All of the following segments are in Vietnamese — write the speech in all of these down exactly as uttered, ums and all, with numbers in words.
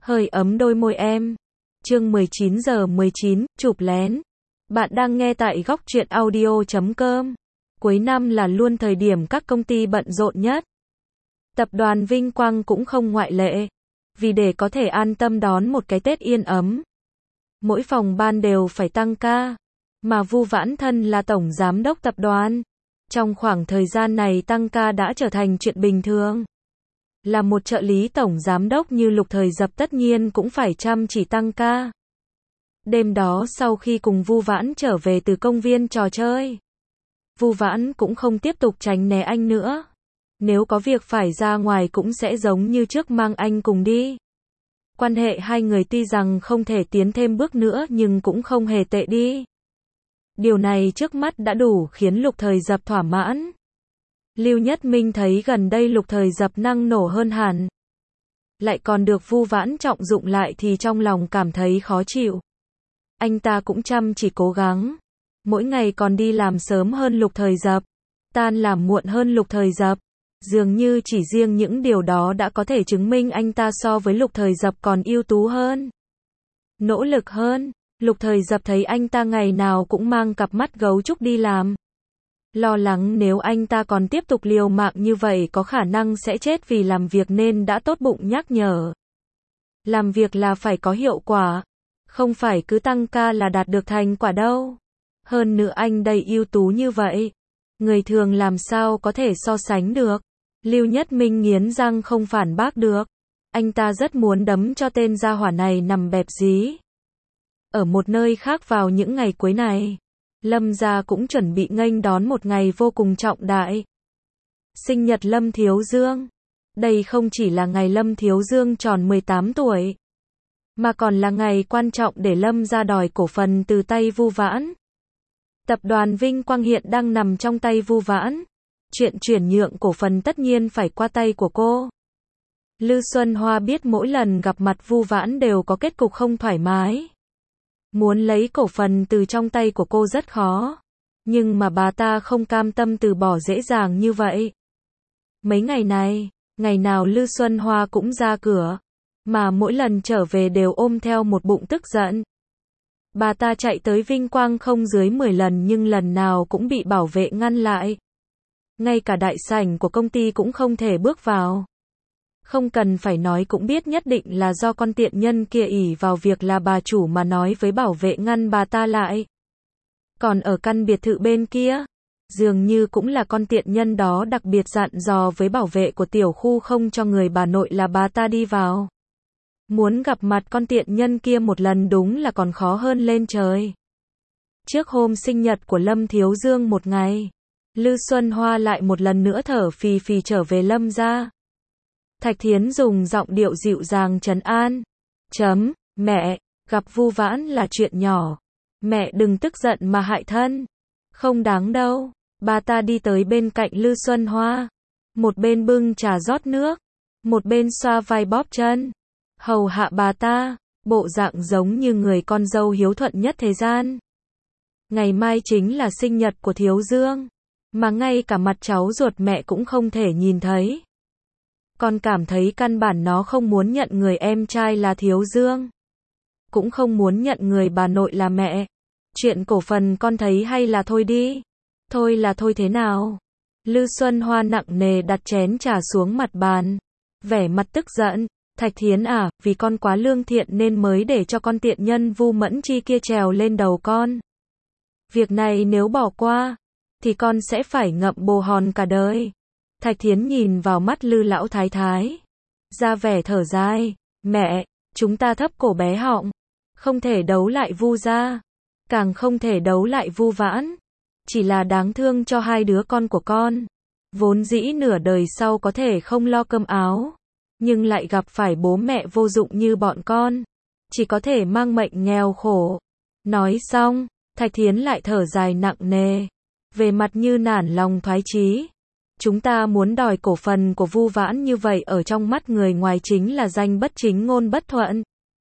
Hơi ấm đôi môi em. Chương mười chín giờ mười chín, chụp lén. Bạn đang nghe tại góc truyện audio chấm com. Cuối năm là luôn thời điểm các công ty bận rộn nhất. Tập đoàn Vinh Quang cũng không ngoại lệ. Vì để có thể an tâm đón một cái Tết yên ấm, mỗi phòng ban đều phải tăng ca. Mà Vu Vãn Thân là tổng giám đốc tập đoàn. Trong khoảng thời gian này tăng ca đã trở thành chuyện bình thường. Là một trợ lý tổng giám đốc như Lục Thời Dập tất nhiên cũng phải chăm chỉ tăng ca. Đêm đó sau khi cùng Vu Vãn trở về từ công viên trò chơi, Vu Vãn cũng không tiếp tục tránh né anh nữa. Nếu có việc phải ra ngoài cũng sẽ giống như trước mang anh cùng đi. Quan hệ hai người tuy rằng không thể tiến thêm bước nữa nhưng cũng không hề tệ đi. Điều này trước mắt đã đủ khiến Lục Thời Dập thỏa mãn. Lưu Nhất Minh thấy gần đây Lục Thời Dập năng nổ hơn hẳn, lại còn được Vu Vãn trọng dụng lại thì trong lòng cảm thấy khó chịu. Anh ta cũng chăm chỉ cố gắng, mỗi ngày còn đi làm sớm hơn Lục Thời Dập, tan làm muộn hơn Lục Thời Dập. Dường như chỉ riêng những điều đó đã có thể chứng minh anh ta so với Lục Thời Dập còn ưu tú hơn, nỗ lực hơn. Lục Thời Dập thấy anh ta ngày nào cũng mang cặp mắt gấu trúc đi làm, lo lắng nếu anh ta còn tiếp tục liều mạng như vậy có khả năng sẽ chết vì làm việc nên đã tốt bụng nhắc nhở. Làm việc là phải có hiệu quả, không phải cứ tăng ca là đạt được thành quả đâu. Hơn nữa anh đây ưu tú như vậy, người thường làm sao có thể so sánh được. Lưu Nhất Minh nghiến răng không phản bác được. Anh ta rất muốn đấm cho tên gia hỏa này nằm bẹp dí. Ở một nơi khác vào những ngày cuối này, Lâm gia cũng chuẩn bị nghênh đón một ngày vô cùng trọng đại. Sinh nhật Lâm Thiếu Dương. Đây không chỉ là ngày Lâm Thiếu Dương tròn mười tám tuổi, mà còn là ngày quan trọng để Lâm gia đòi cổ phần từ tay Vu Vãn. Tập đoàn Vinh Quang hiện đang nằm trong tay Vu Vãn. Chuyện chuyển nhượng cổ phần tất nhiên phải qua tay của cô. Lư Xuân Hoa biết mỗi lần gặp mặt Vu Vãn đều có kết cục không thoải mái. Muốn lấy cổ phần từ trong tay của cô rất khó. Nhưng mà bà ta không cam tâm từ bỏ dễ dàng như vậy. Mấy ngày này, ngày nào Lư Xuân Hoa cũng ra cửa, mà mỗi lần trở về đều ôm theo một bụng tức giận. Bà ta chạy tới Vinh Quang không dưới mười lần nhưng lần nào cũng bị bảo vệ ngăn lại. Ngay cả đại sảnh của công ty cũng không thể bước vào. Không cần phải nói cũng biết nhất định là do con tiện nhân kia ỷ vào việc là bà chủ mà nói với bảo vệ ngăn bà ta lại. Còn ở căn biệt thự bên kia, dường như cũng là con tiện nhân đó đặc biệt dặn dò với bảo vệ của tiểu khu không cho người bà nội là bà ta đi vào. Muốn gặp mặt con tiện nhân kia một lần đúng là còn khó hơn lên trời. Trước hôm sinh nhật của Lâm Thiếu Dương một ngày, Lư Xuân Hoa lại một lần nữa thở phì phì trở về Lâm gia. Thạch Thiến dùng giọng điệu dịu dàng trấn an. Chấm, mẹ, gặp Vu Vãn là chuyện nhỏ. Mẹ đừng tức giận mà hại thân. Không đáng đâu. Bà ta đi tới bên cạnh Lư Xuân Hoa. Một bên bưng trà rót nước, một bên xoa vai bóp chân. Hầu hạ bà ta, bộ dạng giống như người con dâu hiếu thuận nhất thế gian. Ngày mai chính là sinh nhật của Thiếu Dương, mà ngay cả mặt cháu ruột mẹ cũng không thể nhìn thấy. Con cảm thấy căn bản nó không muốn nhận người em trai là Thiếu Dương, cũng không muốn nhận người bà nội là mẹ. Chuyện cổ phần con thấy hay là thôi đi. Thôi là thôi thế nào? Lư Xuân Hoa nặng nề đặt chén trà xuống mặt bàn, vẻ mặt tức giận. Thạch Thiến à, vì con quá lương thiện nên mới để cho con tiện nhân Vu Mẫn Chi kia trèo lên đầu con. Việc này nếu bỏ qua, thì con sẽ phải ngậm bồ hòn cả đời. Thạch Thiến nhìn vào mắt Lư lão thái thái, ra vẻ thở dài. Mẹ, chúng ta thấp cổ bé họng, không thể đấu lại Vu gia, càng không thể đấu lại Vu Vãn. Chỉ là đáng thương cho hai đứa con của con. Vốn dĩ nửa đời sau có thể không lo cơm áo, nhưng lại gặp phải bố mẹ vô dụng như bọn con, chỉ có thể mang mệnh nghèo khổ. Nói xong, Thạch Thiến lại thở dài nặng nề, về mặt như nản lòng thoái chí. Chúng ta muốn đòi cổ phần của Vu Vãn như vậy ở trong mắt người ngoài chính là danh bất chính ngôn bất thuận.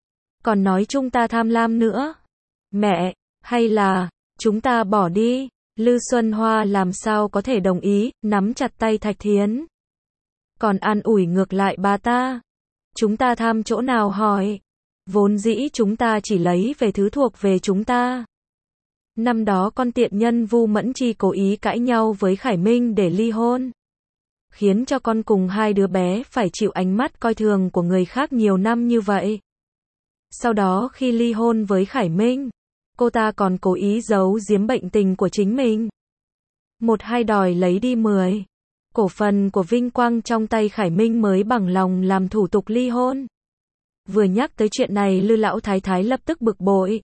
Còn nói chúng ta tham lam nữa. Mẹ, hay là, chúng ta bỏ đi. Lư Xuân Hoa làm sao có thể đồng ý, nắm chặt tay Thạch Thiến. Còn an ủi ngược lại bà ta. Chúng ta tham chỗ nào hỏi. Vốn dĩ chúng ta chỉ lấy về thứ thuộc về chúng ta. Năm đó con tiện nhân Vu Mẫn Chi cố ý cãi nhau với Khải Minh để ly hôn. Khiến cho con cùng hai đứa bé phải chịu ánh mắt coi thường của người khác nhiều năm như vậy. Sau đó khi ly hôn với Khải Minh, cô ta còn cố ý giấu giếm bệnh tình của chính mình. Một hai đòi lấy đi mười. Cổ phần của Vinh Quang trong tay Khải Minh mới bằng lòng làm thủ tục ly hôn. Vừa nhắc tới chuyện này Lư lão thái thái lập tức bực bội.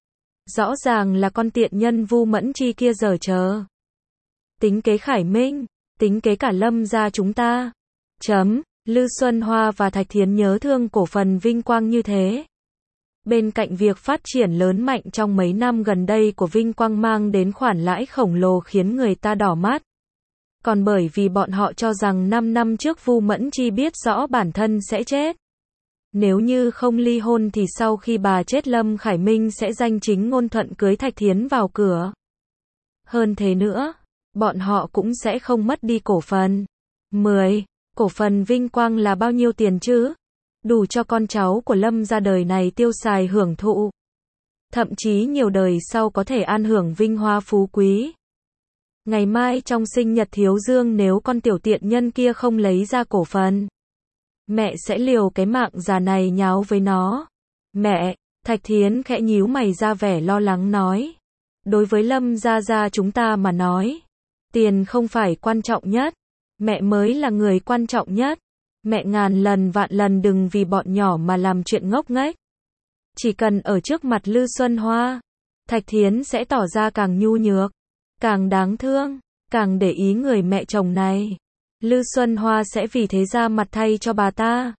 Rõ ràng là con tiện nhân Vu Mẫn Chi kia giở trò. Tính kế Khải Minh, tính kế cả Lâm gia chúng ta. Chấm, Lư Xuân Hoa và Thạch Thiến nhớ thương cổ phần Vinh Quang như thế. Bên cạnh việc phát triển lớn mạnh trong mấy năm gần đây của Vinh Quang mang đến khoản lãi khổng lồ khiến người ta đỏ mắt. Còn bởi vì bọn họ cho rằng năm năm trước Vu Mẫn Chi biết rõ bản thân sẽ chết. Nếu như không ly hôn thì sau khi bà chết Lâm Khải Minh sẽ danh chính ngôn thuận cưới Thạch Thiến vào cửa. Hơn thế nữa, bọn họ cũng sẽ không mất đi cổ phần. mười. Cổ phần Vinh Quang là bao nhiêu tiền chứ? Đủ cho con cháu của Lâm ra đời này tiêu xài hưởng thụ. Thậm chí nhiều đời sau có thể an hưởng vinh hoa phú quý. Ngày mai trong sinh nhật Thiếu Dương nếu con tiểu tiện nhân kia không lấy ra cổ phần, mẹ sẽ liều cái mạng già này nháo với nó. Mẹ, Thạch Thiến khẽ nhíu mày ra vẻ lo lắng nói. Đối với Lâm gia gia chúng ta mà nói, tiền không phải quan trọng nhất, mẹ mới là người quan trọng nhất. Mẹ ngàn lần vạn lần đừng vì bọn nhỏ mà làm chuyện ngốc nghếch. Chỉ cần ở trước mặt Lư Xuân Hoa, Thạch Thiến sẽ tỏ ra càng nhu nhược, càng đáng thương, càng để ý người mẹ chồng này. Lư Xuân Hoa sẽ vì thế ra mặt thay cho bà ta.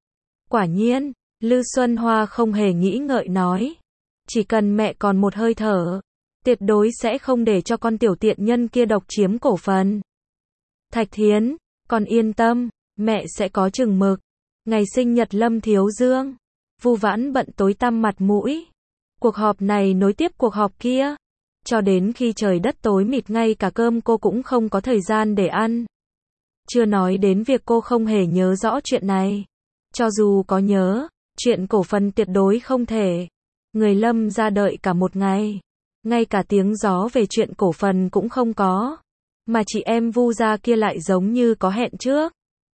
Quả nhiên, Lư Xuân Hoa không hề nghĩ ngợi nói. Chỉ cần mẹ còn một hơi thở, tuyệt đối sẽ không để cho con tiểu tiện nhân kia độc chiếm cổ phần. Thạch Thiến, con yên tâm, mẹ sẽ có chừng mực. Ngày sinh nhật Lâm Thiếu Dương, Vu Vãn bận tối tăm mặt mũi. Cuộc họp này nối tiếp cuộc họp kia. Cho đến khi trời đất tối mịt ngay cả cơm cô cũng không có thời gian để ăn. Chưa nói đến việc cô không hề nhớ rõ chuyện này. Cho dù có nhớ, chuyện cổ phần tuyệt đối không thể. Người Lâm ra đợi cả một ngày. Ngay cả tiếng gió về chuyện cổ phần cũng không có. Mà chị em Vu gia kia lại giống như có hẹn trước.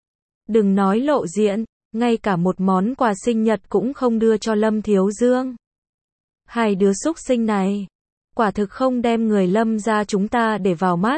Đừng nói lộ diện, ngay cả một món quà sinh nhật cũng không đưa cho Lâm Thiếu Dương. Hai đứa súc sinh này, quả thực không đem người Lâm gia chúng ta để vào mắt.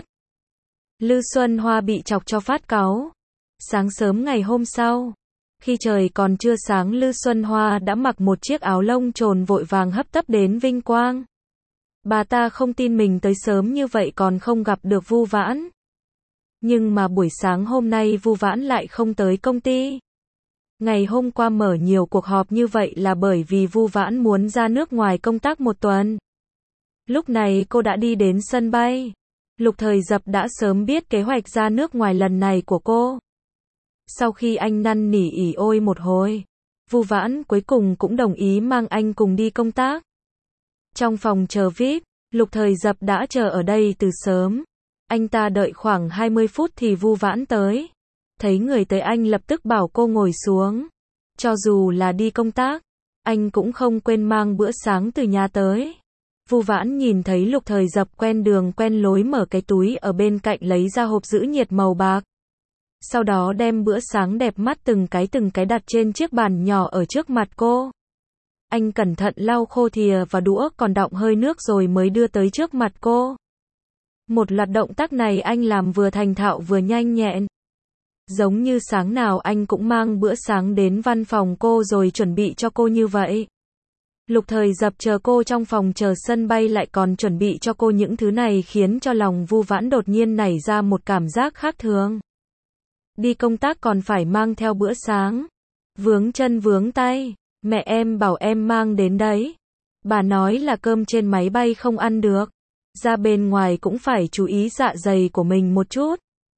Lư Xuân Hoa bị chọc cho phát cáu. Sáng sớm ngày hôm sau, khi trời còn chưa sáng Lư Xuân Hoa đã mặc một chiếc áo lông trồn vội vàng hấp tấp đến Vinh Quang. Bà ta không tin mình tới sớm như vậy còn không gặp được Vu Vãn. Nhưng mà buổi sáng hôm nay Vu Vãn lại không tới công ty. Ngày hôm qua mở nhiều cuộc họp như vậy là bởi vì Vu Vãn muốn ra nước ngoài công tác một tuần. Lúc này cô đã đi đến sân bay. Lục Thời Dập đã sớm biết kế hoạch ra nước ngoài lần này của cô. Sau khi anh năn nỉ ỉ ôi một hồi, Vu Vãn cuối cùng cũng đồng ý mang anh cùng đi công tác. Trong phòng chờ vi ai pi, Lục Thời Dập đã chờ ở đây từ sớm. Anh ta đợi khoảng hai mươi phút thì Vu Vãn tới. Thấy người tới anh lập tức bảo cô ngồi xuống. Cho dù là đi công tác, anh cũng không quên mang bữa sáng từ nhà tới. Vu Vãn nhìn thấy Lục Thời Dập quen đường quen lối mở cái túi ở bên cạnh lấy ra hộp giữ nhiệt màu bạc. Sau đó đem bữa sáng đẹp mắt từng cái từng cái đặt trên chiếc bàn nhỏ ở trước mặt cô. Anh cẩn thận lau khô thìa và đũa còn đọng hơi nước rồi mới đưa tới trước mặt cô. Một loạt động tác này anh làm vừa thành thạo vừa nhanh nhẹn. Giống như sáng nào anh cũng mang bữa sáng đến văn phòng cô rồi chuẩn bị cho cô như vậy. Lục Thời Dập chờ cô trong phòng chờ sân bay lại còn chuẩn bị cho cô những thứ này khiến cho lòng Vu Vãn đột nhiên nảy ra một cảm giác khác thường. Đi công tác còn phải mang theo bữa sáng. Vướng chân vướng tay. Mẹ em bảo em mang đến đấy. Bà nói là cơm trên máy bay không ăn được. Ra bên ngoài cũng phải chú ý dạ dày của mình một chút.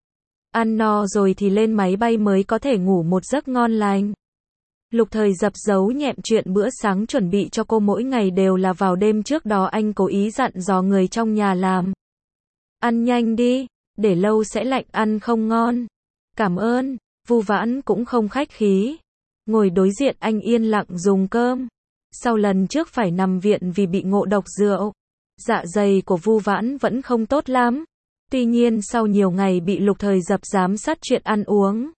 Ăn no rồi thì lên máy bay mới có thể ngủ một giấc ngon lành. Lục Thời Dập giấu nhẹm chuyện bữa sáng chuẩn bị cho cô mỗi ngày đều là vào đêm trước đó anh cố ý dặn dò người trong nhà làm. Ăn nhanh đi, để lâu sẽ lạnh ăn không ngon. Cảm ơn, Vu Vãn cũng không khách khí. Ngồi đối diện anh yên lặng dùng cơm. Sau lần trước phải nằm viện vì bị ngộ độc rượu, dạ dày của Vu Vãn vẫn không tốt lắm. Tuy nhiên sau nhiều ngày bị Lục Thời Dập giám sát chuyện ăn uống,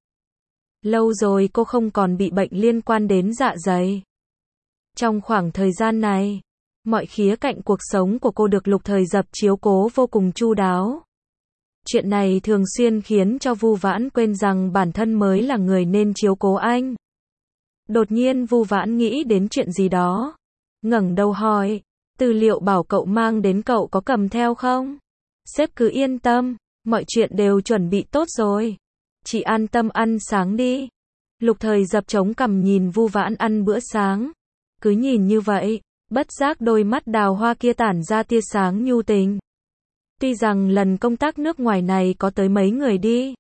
lâu rồi cô không còn bị bệnh liên quan đến dạ dày. Trong khoảng thời gian này, mọi khía cạnh cuộc sống của cô được Lục Thời Dập chiếu cố vô cùng chu đáo. Chuyện này thường xuyên khiến cho Vu Vãn quên rằng bản thân mới là người nên chiếu cố anh. Đột nhiên Vu Vãn nghĩ đến chuyện gì đó, ngẩng đầu hỏi, tư liệu bảo cậu mang đến cậu có cầm theo không? Sếp cứ yên tâm, mọi chuyện đều chuẩn bị tốt rồi. Chị an tâm ăn sáng đi. Lục Thời Dập chống cằm nhìn Vu Vãn ăn bữa sáng. Cứ nhìn như vậy, bất giác đôi mắt đào hoa kia tản ra tia sáng nhu tình. Tuy rằng lần công tác nước ngoài này có tới mấy người đi,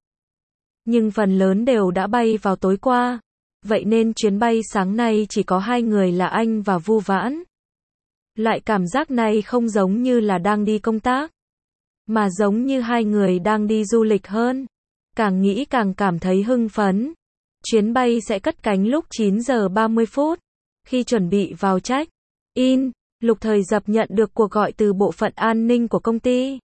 nhưng phần lớn đều đã bay vào tối qua. Vậy nên chuyến bay sáng nay chỉ có hai người là anh và Vu Vãn. Loại cảm giác này không giống như là đang đi công tác, mà giống như hai người đang đi du lịch hơn. Càng nghĩ càng cảm thấy hưng phấn. Chuyến bay sẽ cất cánh lúc chín giờ ba mươi phút. Khi chuẩn bị vào check-in, Lục Thời Dập nhận được cuộc gọi từ bộ phận an ninh của công ty.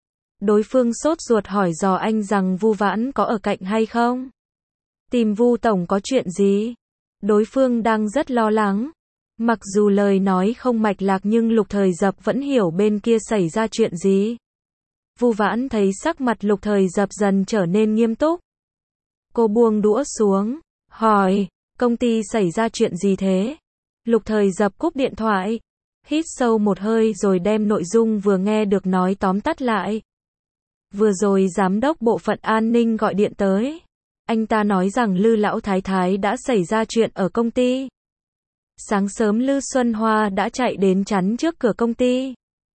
Đối phương sốt ruột hỏi dò anh rằng Vu Vãn có ở cạnh hay không? Tìm Vu tổng có chuyện gì? Đối phương đang rất lo lắng. Mặc dù lời nói không mạch lạc nhưng Lục Thời Dập vẫn hiểu bên kia xảy ra chuyện gì. Vu Vãn thấy sắc mặt Lục Thời Dập dần trở nên nghiêm túc. Cô buông đũa xuống, hỏi, công ty xảy ra chuyện gì thế? Lục Thời Dập cúp điện thoại, hít sâu một hơi rồi đem nội dung vừa nghe được nói tóm tắt lại. Vừa rồi giám đốc bộ phận an ninh gọi điện tới. Anh ta nói rằng Lư lão thái thái đã xảy ra chuyện ở công ty. Sáng sớm Lư Xuân Hoa đã chạy đến chắn trước cửa công ty.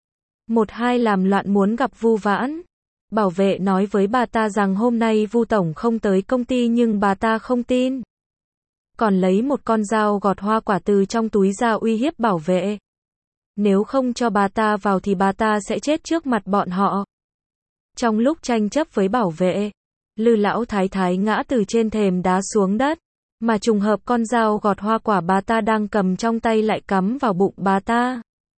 Một hai làm loạn muốn gặp Vu Vãn. Bảo vệ nói với bà ta rằng hôm nay Vu tổng không tới công ty nhưng bà ta không tin. Còn lấy một con dao gọt hoa quả từ trong túi ra uy hiếp bảo vệ. Nếu không cho bà ta vào thì bà ta sẽ chết trước mặt bọn họ. Trong lúc tranh chấp với bảo vệ, Lư lão thái thái ngã từ trên thềm đá xuống đất, mà trùng hợp con dao gọt hoa quả bà ta đang cầm trong tay lại cắm vào bụng bà ta.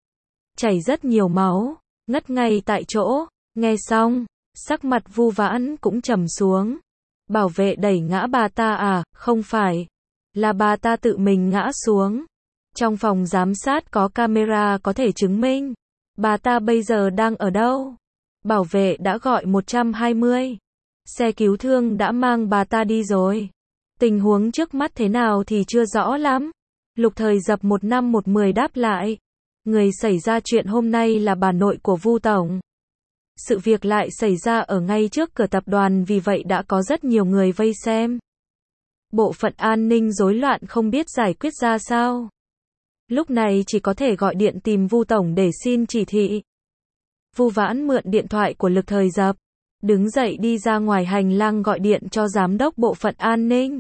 Chảy rất nhiều máu, ngất ngay tại chỗ. Nghe xong, sắc mặt Vu Vãn cũng trầm xuống. Bảo vệ đẩy ngã bà ta à? Không phải, là bà ta tự mình ngã xuống. Trong phòng giám sát có camera có thể chứng minh. Bà ta bây giờ đang ở đâu? Bảo vệ đã gọi một trăm hai mươi. Xe cứu thương đã mang bà ta đi rồi. Tình huống trước mắt thế nào thì chưa rõ lắm. Lục Thời Dập một năm một mười đáp lại. Người xảy ra chuyện hôm nay là bà nội của Vu tổng. Sự việc lại xảy ra ở ngay trước cửa tập đoàn, vì vậy đã có rất nhiều người vây xem. Bộ phận an ninh rối loạn không biết giải quyết ra sao. Lúc này chỉ có thể gọi điện tìm Vu tổng để xin chỉ thị. Vu Vãn mượn điện thoại của Lục Thời Dập, đứng dậy đi ra ngoài hành lang gọi điện cho giám đốc bộ phận an ninh.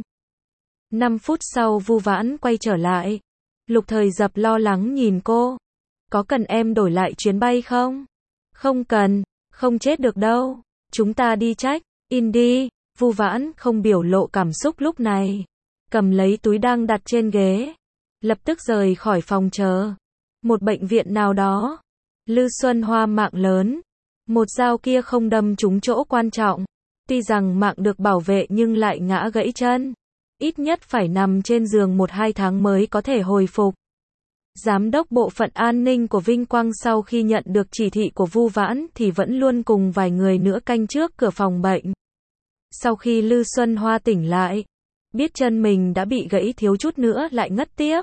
năm phút sau Vu Vãn quay trở lại. Lục Thời Dập lo lắng nhìn cô. Có cần em đổi lại chuyến bay không? Không cần, không chết được đâu. Chúng ta đi check-in đi. Vu Vãn không biểu lộ cảm xúc lúc này. Cầm lấy túi đang đặt trên ghế. Lập tức rời khỏi phòng chờ. Một bệnh viện nào đó. Lư Xuân Hoa mạng lớn. Một dao kia không đâm trúng chỗ quan trọng. Tuy rằng mạng được bảo vệ nhưng lại ngã gãy chân. Ít nhất phải nằm trên giường một hai tháng mới có thể hồi phục. Giám đốc bộ phận an ninh của Vinh Quang sau khi nhận được chỉ thị của Vu Vãn thì vẫn luôn cùng vài người nữa canh trước cửa phòng bệnh. Sau khi Lư Xuân Hoa tỉnh lại, biết chân mình đã bị gãy thiếu chút nữa lại ngất tiếp.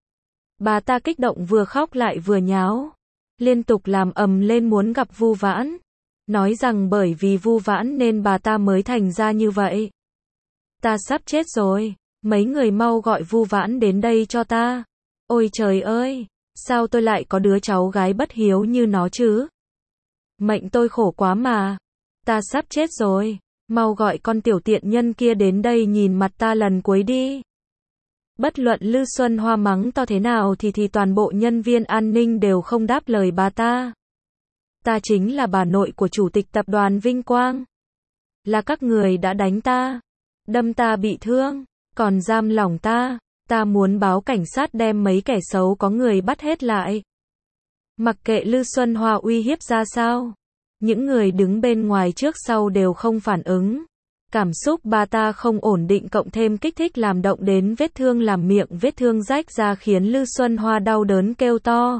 Bà ta kích động vừa khóc lại vừa nháo. Liên tục làm ầm lên muốn gặp Vu Vãn. Nói rằng bởi vì Vu Vãn nên bà ta mới thành ra như vậy. Ta sắp chết rồi. Mấy người mau gọi Vu Vãn đến đây cho ta. Ôi trời ơi, sao tôi lại có đứa cháu gái bất hiếu như nó chứ? Mệnh tôi khổ quá mà. Ta sắp chết rồi. Mau gọi con tiểu tiện nhân kia đến đây nhìn mặt ta lần cuối đi. Bất luận Lư Xuân Hoa mắng to thế nào thì thì toàn bộ nhân viên an ninh đều không đáp lời bà ta. Ta chính là bà nội của chủ tịch tập đoàn Vinh Quang. Là các người đã đánh ta, đâm ta bị thương, còn giam lỏng ta. Ta muốn báo cảnh sát đem mấy kẻ xấu có người bắt hết lại. Mặc kệ Lư Xuân Hoa uy hiếp ra sao, những người đứng bên ngoài trước sau đều không phản ứng. Cảm xúc bà ta không ổn định cộng thêm kích thích làm động đến vết thương làm miệng vết thương rách ra khiến Lư Xuân Hoa đau đớn kêu to.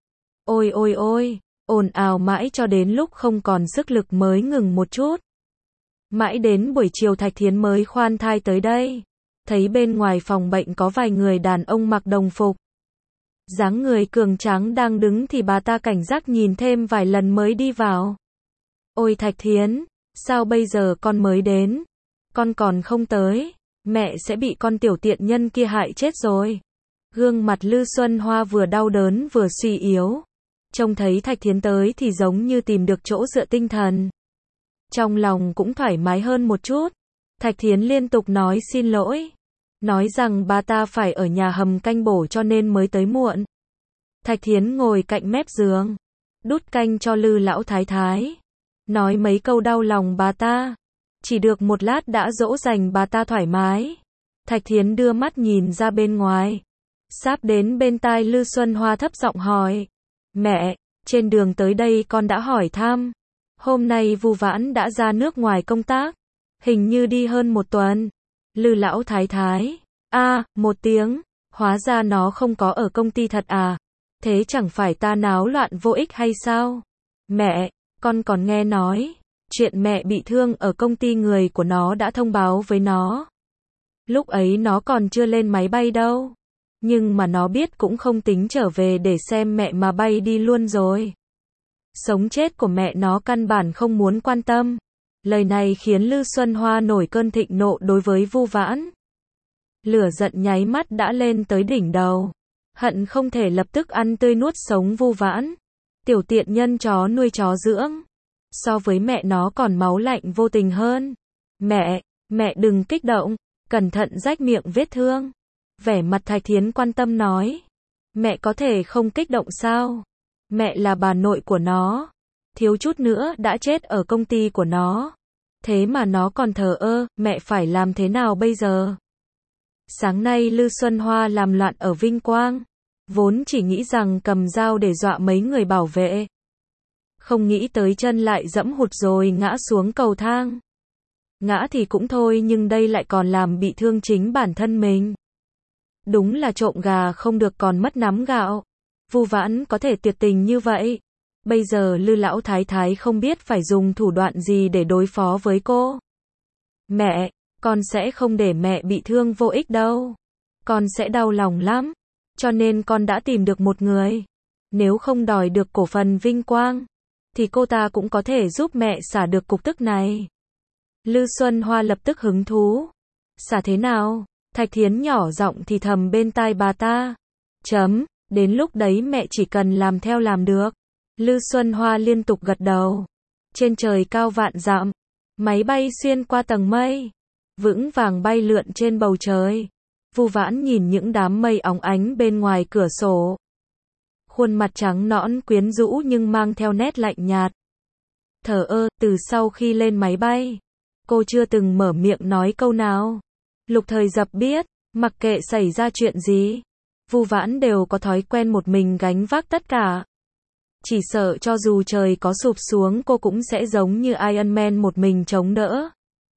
Ôi ôi ôi, ồn ào mãi cho đến lúc không còn sức lực mới ngừng một chút. Mãi đến buổi chiều Thạch Thiến mới khoan thai tới đây. Thấy bên ngoài phòng bệnh có vài người đàn ông mặc đồng phục. Dáng người cường tráng đang đứng thì bà ta cảnh giác nhìn thêm vài lần mới đi vào. Ôi Thạch Thiến, sao bây giờ con mới đến? Con còn không tới, mẹ sẽ bị con tiểu tiện nhân kia hại chết rồi. Gương mặt Lư Xuân Hoa vừa đau đớn vừa suy yếu. Trông thấy Thạch Thiến tới thì giống như tìm được chỗ dựa tinh thần. Trong lòng cũng thoải mái hơn một chút. Thạch Thiến liên tục nói xin lỗi. Nói rằng bà ta phải ở nhà hầm canh bổ cho nên mới tới muộn. Thạch Thiến ngồi cạnh mép giường, đút canh cho Lư lão thái thái. Nói mấy câu đau lòng bà ta. Chỉ được một lát đã dỗ dành bà ta thoải mái. Thạch Thiến đưa mắt nhìn ra bên ngoài. Sắp đến bên tai Lư Xuân Hoa thấp giọng hỏi. Mẹ, trên đường tới đây con đã hỏi thăm. Hôm nay Vu Vãn đã ra nước ngoài công tác. Hình như đi hơn một tuần. Lư lão thái thái. A, à, một tiếng. Hóa ra nó không có ở công ty thật à. Thế chẳng phải ta náo loạn vô ích hay sao? Mẹ, con còn nghe nói. Chuyện mẹ bị thương ở công ty người của nó đã thông báo với nó. Lúc ấy nó còn chưa lên máy bay đâu. Nhưng mà nó biết cũng không tính trở về để xem mẹ mà bay đi luôn rồi. Sống chết của mẹ nó căn bản không muốn quan tâm. Lời này khiến Lư Xuân Hoa nổi cơn thịnh nộ đối với Vu Vãn. Lửa giận nháy mắt đã lên tới đỉnh đầu. Hận không thể lập tức ăn tươi nuốt sống Vu Vãn. Tiểu tiện nhân chó nuôi chó dưỡng. So với mẹ nó còn máu lạnh vô tình hơn. Mẹ, mẹ đừng kích động. Cẩn thận rách miệng vết thương. Vẻ mặt Thạch Thiến quan tâm nói. Mẹ có thể không kích động sao? Mẹ là bà nội của nó. Thiếu chút nữa đã chết ở công ty của nó. Thế mà nó còn thờ ơ, mẹ phải làm thế nào bây giờ? Sáng nay Lư Xuân Hoa làm loạn ở Vinh Quang. Vốn chỉ nghĩ rằng cầm dao để dọa mấy người bảo vệ. Không nghĩ tới chân lại dẫm hụt rồi ngã xuống cầu thang. Ngã thì cũng thôi nhưng đây lại còn làm bị thương chính bản thân mình. Đúng là trộm gà không được còn mất nắm gạo. Vu Vãn có thể tuyệt tình như vậy. Bây giờ Lư lão thái thái không biết phải dùng thủ đoạn gì để đối phó với cô. Mẹ, con sẽ không để mẹ bị thương vô ích đâu. Con sẽ đau lòng lắm. Cho nên con đã tìm được một người. Nếu không đòi được cổ phần Vinh Quang, thì cô ta cũng có thể giúp mẹ xả được cục tức này. Lư Xuân Hoa lập tức hứng thú. Xả thế nào? Thạch Thiến nhỏ giọng thì thầm bên tai bà ta. Chấm, đến lúc đấy mẹ chỉ cần làm theo làm được. Lư Xuân Hoa liên tục gật đầu. Trên trời cao vạn dặm, máy bay xuyên qua tầng mây, vững vàng bay lượn trên bầu trời. Vu Vãn nhìn những đám mây óng ánh bên ngoài cửa sổ. Khuôn mặt trắng nõn quyến rũ nhưng mang theo nét lạnh nhạt. Thờ ơ, từ sau khi lên máy bay, cô chưa từng mở miệng nói câu nào. Lục Thời Dập biết, mặc kệ xảy ra chuyện gì, Vu Vãn đều có thói quen một mình gánh vác tất cả. Chỉ sợ cho dù trời có sụp xuống cô cũng sẽ giống như Iron Man một mình chống đỡ.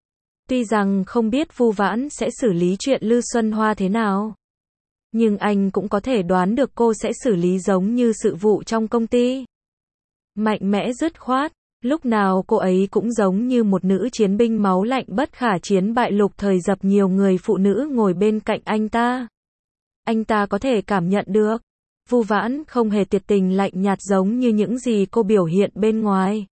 Tuy rằng không biết Vu Vãn sẽ xử lý chuyện Lư Xuân Hoa thế nào, nhưng anh cũng có thể đoán được cô sẽ xử lý giống như sự vụ trong công ty. Mạnh mẽ dứt khoát, lúc nào cô ấy cũng giống như một nữ chiến binh máu lạnh bất khả chiến bại. Lục Thời Dập nhiều người phụ nữ ngồi bên cạnh anh ta. Anh ta có thể cảm nhận được. Vu Vãn không hề tuyệt tình lạnh nhạt giống như những gì cô biểu hiện bên ngoài.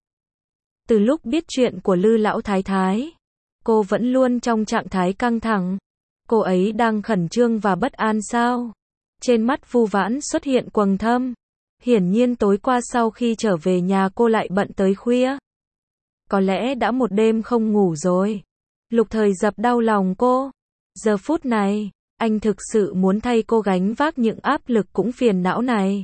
Từ lúc biết chuyện của Lư lão thái thái, cô vẫn luôn trong trạng thái căng thẳng. Cô ấy đang khẩn trương và bất an sao? Trên mắt Vu Vãn xuất hiện quầng thâm. Hiển nhiên tối qua sau khi trở về nhà cô lại bận tới khuya. Có lẽ đã một đêm không ngủ rồi. Lục Thời Dập đau lòng cô. Giờ phút này, anh thực sự muốn thay cô gánh vác những áp lực cũng phiền não này.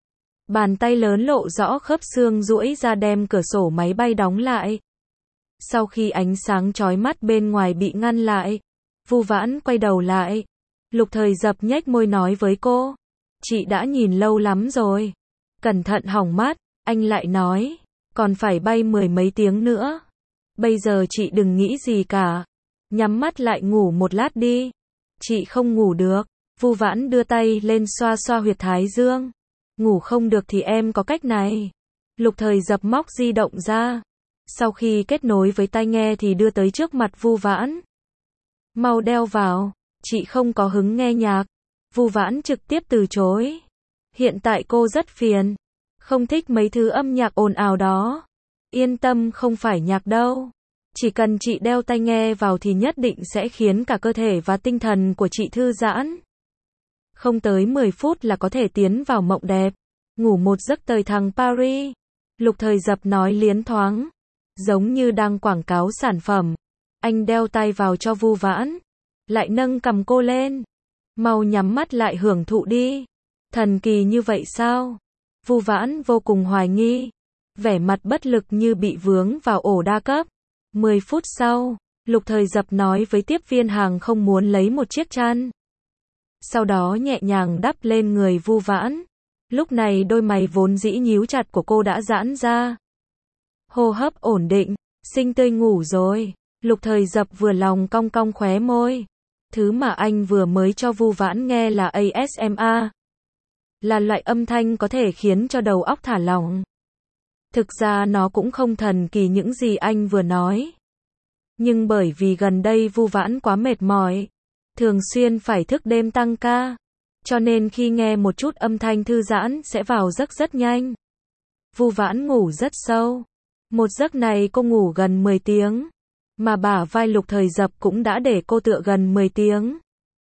Bàn tay lớn lộ rõ khớp xương duỗi ra đem cửa sổ máy bay đóng lại. Sau khi ánh sáng chói mắt bên ngoài bị ngăn lại, Vu Vãn quay đầu lại. Lục Thời Dập nhếch môi nói với cô. Chị đã nhìn lâu lắm rồi. Cẩn thận hỏng mắt, anh lại nói. Còn phải bay mười mấy tiếng nữa. Bây giờ chị đừng nghĩ gì cả. Nhắm mắt lại ngủ một lát đi. Chị không ngủ được. Vu Vãn đưa tay lên xoa xoa huyệt thái dương. Ngủ không được thì em có cách này. Lục Thời Dập móc di động ra. Sau khi kết nối với tai nghe thì đưa tới trước mặt Vu Vãn. Mau đeo vào. Chị không có hứng nghe nhạc. Vu Vãn trực tiếp từ chối. Hiện tại cô rất phiền. Không thích mấy thứ âm nhạc ồn ào đó. Yên tâm, không phải nhạc đâu. Chỉ cần chị đeo tai nghe vào thì nhất định sẽ khiến cả cơ thể và tinh thần của chị thư giãn. Không tới mười phút là có thể tiến vào mộng đẹp. Ngủ một giấc tới thằng Paris. Lục Thời Dập nói liến thoáng. Giống như đang quảng cáo sản phẩm. Anh đeo tai vào cho Vu Vãn. Lại nâng cầm cô lên. Mau nhắm mắt lại hưởng thụ đi. Thần kỳ như vậy sao? Vu Vãn vô cùng hoài nghi. Vẻ mặt bất lực như bị vướng vào ổ đa cấp. mười phút sau, Lục Thời Dập nói với tiếp viên hàng không muốn lấy một chiếc chăn. Sau đó nhẹ nhàng đắp lên người Vu Vãn. Lúc này đôi mày vốn dĩ nhíu chặt của cô đã giãn ra. Hô hấp ổn định, xinh tươi ngủ rồi. Lục Thời Dập vừa lòng cong cong khóe môi. Thứ mà anh vừa mới cho Vu Vãn nghe là a ét em a. Là loại âm thanh có thể khiến cho đầu óc thả lỏng. Thực ra nó cũng không thần kỳ những gì anh vừa nói. Nhưng bởi vì gần đây Vu Vãn quá mệt mỏi, thường xuyên phải thức đêm tăng ca, cho nên khi nghe một chút âm thanh thư giãn sẽ vào giấc rất nhanh. Vu Vãn ngủ rất sâu. Một giấc này cô ngủ gần mười tiếng, mà bả vai Lục Thời Dập cũng đã để cô tựa gần mười tiếng.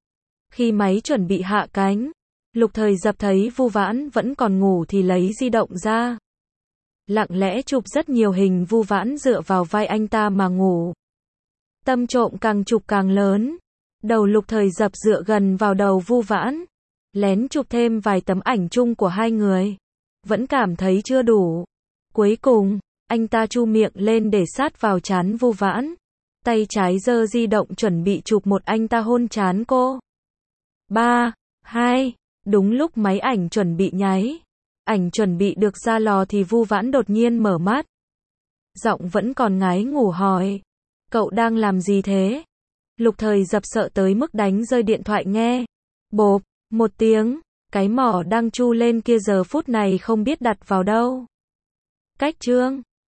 Khi máy chuẩn bị hạ cánh, Lục Thời Dập thấy Vu Vãn vẫn còn ngủ thì lấy di động ra. Lặng lẽ chụp rất nhiều hình Vu Vãn dựa vào vai anh ta mà ngủ. Tâm trộm càng chụp càng lớn. Đầu Lục Thời Dập dựa gần vào đầu Vu Vãn. Lén chụp thêm vài tấm ảnh chung của hai người. Vẫn cảm thấy chưa đủ. Cuối cùng, anh ta chu miệng lên để sát vào trán Vu Vãn. Tay trái giơ di động chuẩn bị chụp một anh ta hôn trán cô. ba, hai, đúng lúc máy ảnh chuẩn bị nháy. Ảnh chuẩn bị được ra lò thì Vu Vãn đột nhiên mở mắt. Giọng vẫn còn ngái ngủ hỏi. Cậu đang làm gì thế? Lục Thời Dập sợ tới mức đánh rơi điện thoại nghe. Bộp, một tiếng, cái mỏ đang chu lên kia giờ phút này không biết đặt vào đâu. Cách chương